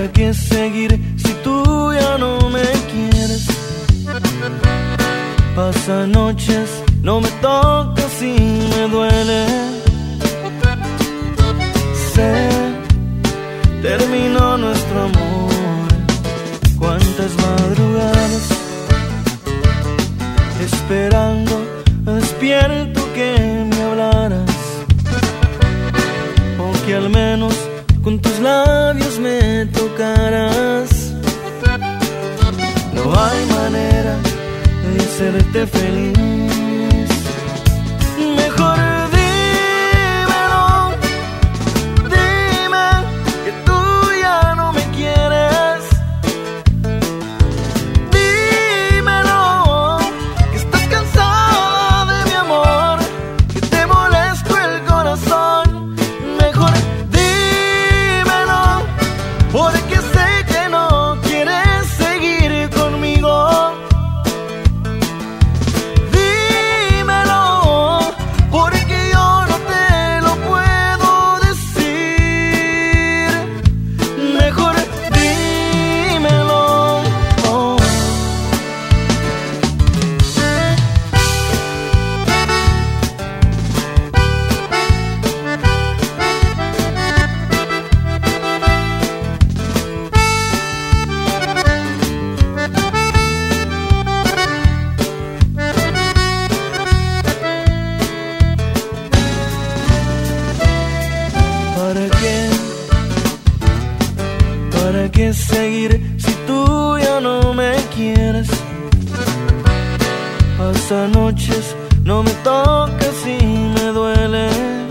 ¿Para qué seguir si tú ya no me quieres? Pasan noches, no me tocas y me duele. Sé, terminó nuestro amor. Cuántas madrugadas esperando despierto que me hablaras, o que al menos con tus labios me tocaras. No hay manera de hacerte feliz. Mejor dímelo, dime que tú ya no me quieres. Dímelo, que estás cansada de mi amor, que te molesto el corazón. Mejor dímelo, porque sé que no quieres seguir conmigo. Dímelo, porque yo no te lo puedo decir. Mejor dímelo. Oh. ¿Para qué seguir si tú ya no me quieres? Pasan noches, no me tocas y me duele.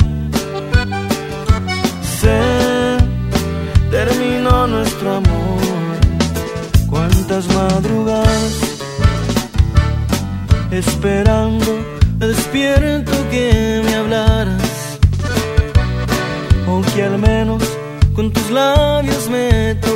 Sé, terminó nuestro amor. Cuántas madrugadas esperando despierto que me hablaras, o que al menos con tus labios me